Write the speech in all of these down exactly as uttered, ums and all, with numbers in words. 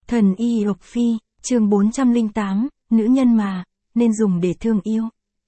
Thần y Độc Phi, chương bốn trăm lẻ tám, nữ nhân mà, nên dùng để thương yêu.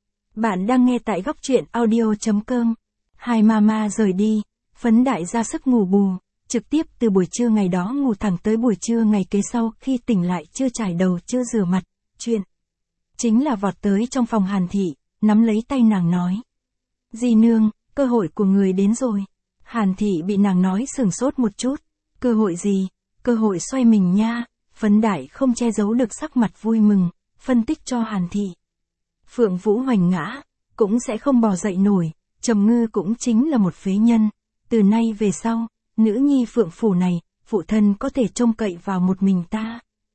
Bạn đang nghe tại góc truyện audio chấm com. Hai mama rời đi, Phấn Đại ra sức ngủ bù, trực tiếp từ buổi trưa ngày đó ngủ thẳng tới buổi trưa ngày kế sau khi tỉnh lại chưa chải đầu chưa rửa mặt, chuyện. Chính là vọt tới trong phòng Hàn Thị, nắm lấy tay nàng nói. Dì nương, cơ hội của người đến rồi. Hàn Thị bị nàng nói sửng sốt một chút. Cơ hội gì? Cơ hội xoay mình nha. Phấn Đại không che giấu được sắc mặt vui mừng, phân tích cho Hàn Thị. Phượng Vũ hoành ngã, cũng sẽ không bò dậy nổi, Trầm Ngư cũng chính là một phế nhân. Từ nay về sau, nữ nhi Phượng Phủ này, phụ thân có thể trông cậy vào một mình ta.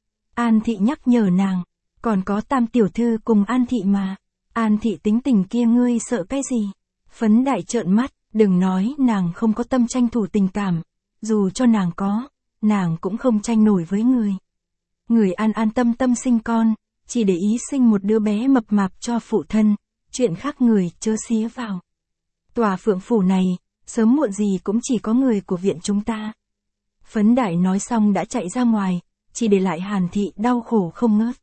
An Thị nhắc nhở nàng, còn có Tam tiểu thư cùng An Thị mà. An Thị tính tình kia ngươi sợ cái gì? Phấn Đại trợn mắt, đừng nói nàng không có tâm tranh thủ tình cảm, dù cho nàng có, nàng cũng không tranh nổi với người. Người an an tâm tâm sinh con, chỉ để ý sinh một đứa bé mập mạp cho phụ thân, chuyện khác người chớ xía vào. Tòa Phượng Phủ này, sớm muộn gì cũng chỉ có người của viện chúng ta. Phấn Đại nói xong đã chạy ra ngoài, chỉ để lại Hàn Thị đau khổ không ngớt.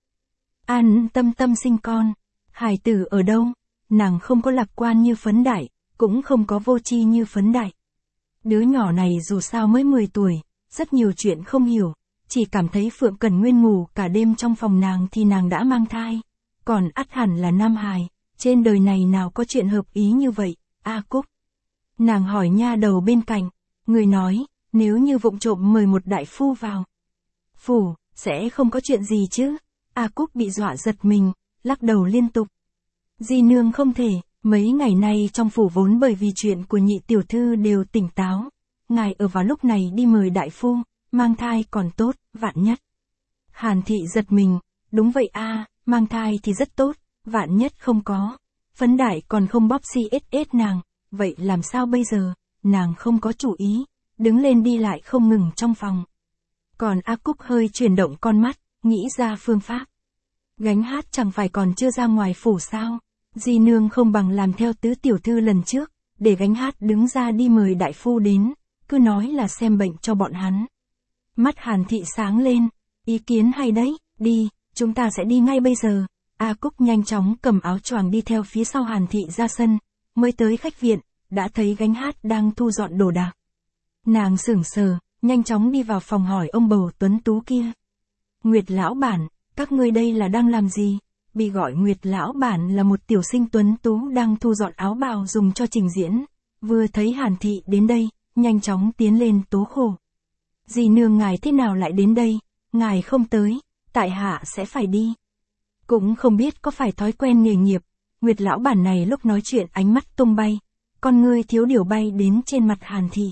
An tâm tâm sinh con, hài tử ở đâu? Nàng không có lạc quan như Phấn Đại, cũng không có vô tri như Phấn Đại. Đứa nhỏ này dù sao mới mười tuổi, rất nhiều chuyện không hiểu, chỉ cảm thấy Phượng Cẩn Nguyên ngủ cả đêm trong phòng nàng thì nàng đã mang thai, còn ắt hẳn là nam hài, trên đời này nào có chuyện hợp ý như vậy, A Cúc. Nàng hỏi nha đầu bên cạnh, người nói, nếu như vụng trộm mời một đại phu vào phủ, sẽ không có chuyện gì chứ? A Cúc bị dọa giật mình, lắc đầu liên tục. Di nương không thể, mấy ngày nay trong phủ vốn bởi vì chuyện của nhị tiểu thư đều tỉnh táo, ngài ở vào lúc này đi mời đại phu, mang thai còn tốt, vạn nhất. Hàn Thị giật mình, đúng vậy a, mang thai thì rất tốt, vạn nhất không có. Phấn Đại còn không bóp xi ết ết nàng, vậy làm sao bây giờ? Nàng không có chủ ý, đứng lên đi lại không ngừng trong phòng. Còn A Cúc hơi chuyển động con mắt, nghĩ ra phương pháp. Gánh hát chẳng phải còn chưa ra ngoài phủ sao? Di nương không bằng làm theo tứ tiểu thư lần trước, để gánh hát đứng ra đi mời đại phu đến, cứ nói là xem bệnh cho bọn hắn. Mắt Hàn Thị sáng lên, ý kiến hay đấy, đi, chúng ta sẽ đi ngay bây giờ. A Cúc nhanh chóng cầm áo choàng đi theo phía sau Hàn Thị ra sân, mới tới khách viện, đã thấy gánh hát đang thu dọn đồ đạc. Nàng sửng sờ, nhanh chóng đi vào phòng hỏi ông bầu tuấn tú kia. Nguyệt lão bản, các ngươi đây là đang làm gì? Bị gọi Nguyệt lão bản là một tiểu sinh tuấn tú đang thu dọn áo bào dùng cho trình diễn, vừa thấy Hàn Thị đến đây, nhanh chóng tiến lên tố khổ. Dì nương ngài thế nào lại đến đây, ngài không tới, tại hạ sẽ phải đi. Cũng không biết có phải thói quen nghề nghiệp, Nguyệt lão bản này lúc nói chuyện ánh mắt tung bay, con ngươi thiếu điều bay đến trên mặt Hàn Thị.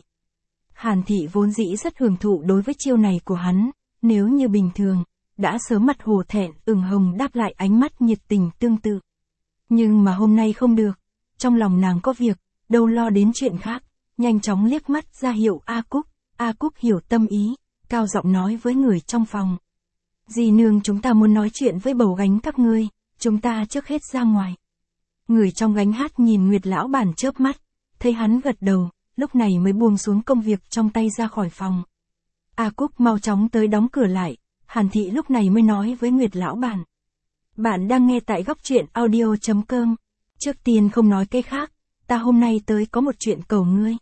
Hàn Thị vốn dĩ rất hưởng thụ đối với chiêu này của hắn, nếu như bình thường, đã sớm mặt hồ thẹn ửng hồng đáp lại ánh mắt nhiệt tình tương tự. Nhưng mà hôm nay không được, trong lòng nàng có việc, đâu lo đến chuyện khác, nhanh chóng liếc mắt ra hiệu A Cúc. A Cúc hiểu tâm ý, cao giọng nói với người trong phòng. Dì nương chúng ta muốn nói chuyện với bầu gánh các ngươi, chúng ta trước hết ra ngoài. Người trong gánh hát nhìn Nguyệt lão bản chớp mắt, thấy hắn gật đầu, lúc này mới buông xuống công việc trong tay ra khỏi phòng. A Cúc mau chóng tới đóng cửa lại, Hàn Thị lúc này mới nói với Nguyệt lão bản. Bạn đang nghe tại góc truyện audio chấm com. Trước tiên không nói cái khác, ta hôm nay tới có một chuyện cầu ngươi.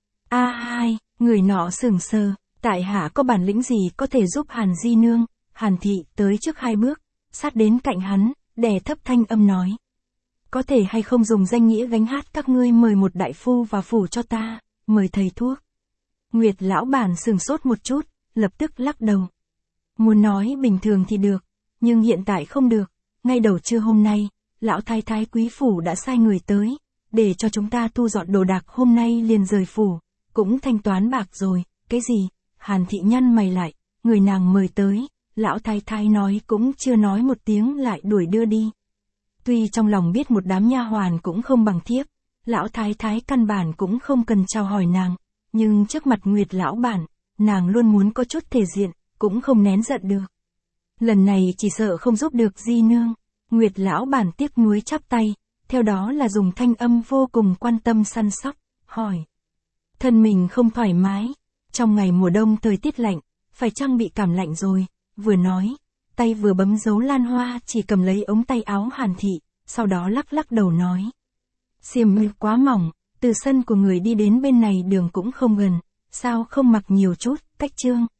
A hai, người nọ sửng sờ, tại hạ có bản lĩnh gì có thể giúp Hàn di nương? Hàn Thị tới trước hai bước, sát đến cạnh hắn, đè thấp thanh âm nói. Có thể hay không dùng danh nghĩa gánh hát các ngươi mời một đại phu vào phủ cho ta, mời thầy thuốc. Nguyệt lão bản sửng sốt một chút, lập tức lắc đầu. Muốn nói bình thường thì được, nhưng hiện tại không được, ngay đầu trưa hôm nay, lão thái thái quý phủ đã sai người tới, để cho chúng ta thu dọn đồ đạc hôm nay liền rời phủ, cũng thanh toán bạc rồi, cái gì? Hàn Thị nhăn mày lại, người nàng mời tới, lão thái thái nói cũng chưa nói một tiếng lại đuổi đưa đi. Tuy trong lòng biết một đám nha hoàn cũng không bằng thiếp, lão thái thái căn bản cũng không cần chào hỏi nàng, nhưng trước mặt Nguyệt lão bản, nàng luôn muốn có chút thể diện, cũng không nén giận được. Lần này chỉ sợ không giúp được di nương. Nguyệt lão bản tiếc nuối chắp tay, theo đó là dùng thanh âm vô cùng quan tâm săn sóc, hỏi. Thân mình không thoải mái, trong ngày mùa đông thời tiết lạnh, phải chăng bị cảm lạnh rồi, vừa nói, tay vừa bấm dấu lan hoa chỉ cầm lấy ống tay áo Hàn Thị, sau đó lắc lắc đầu nói. Xiêm y quá mỏng, từ sân của người đi đến bên này đường cũng không gần, sao không mặc nhiều chút, cách Trương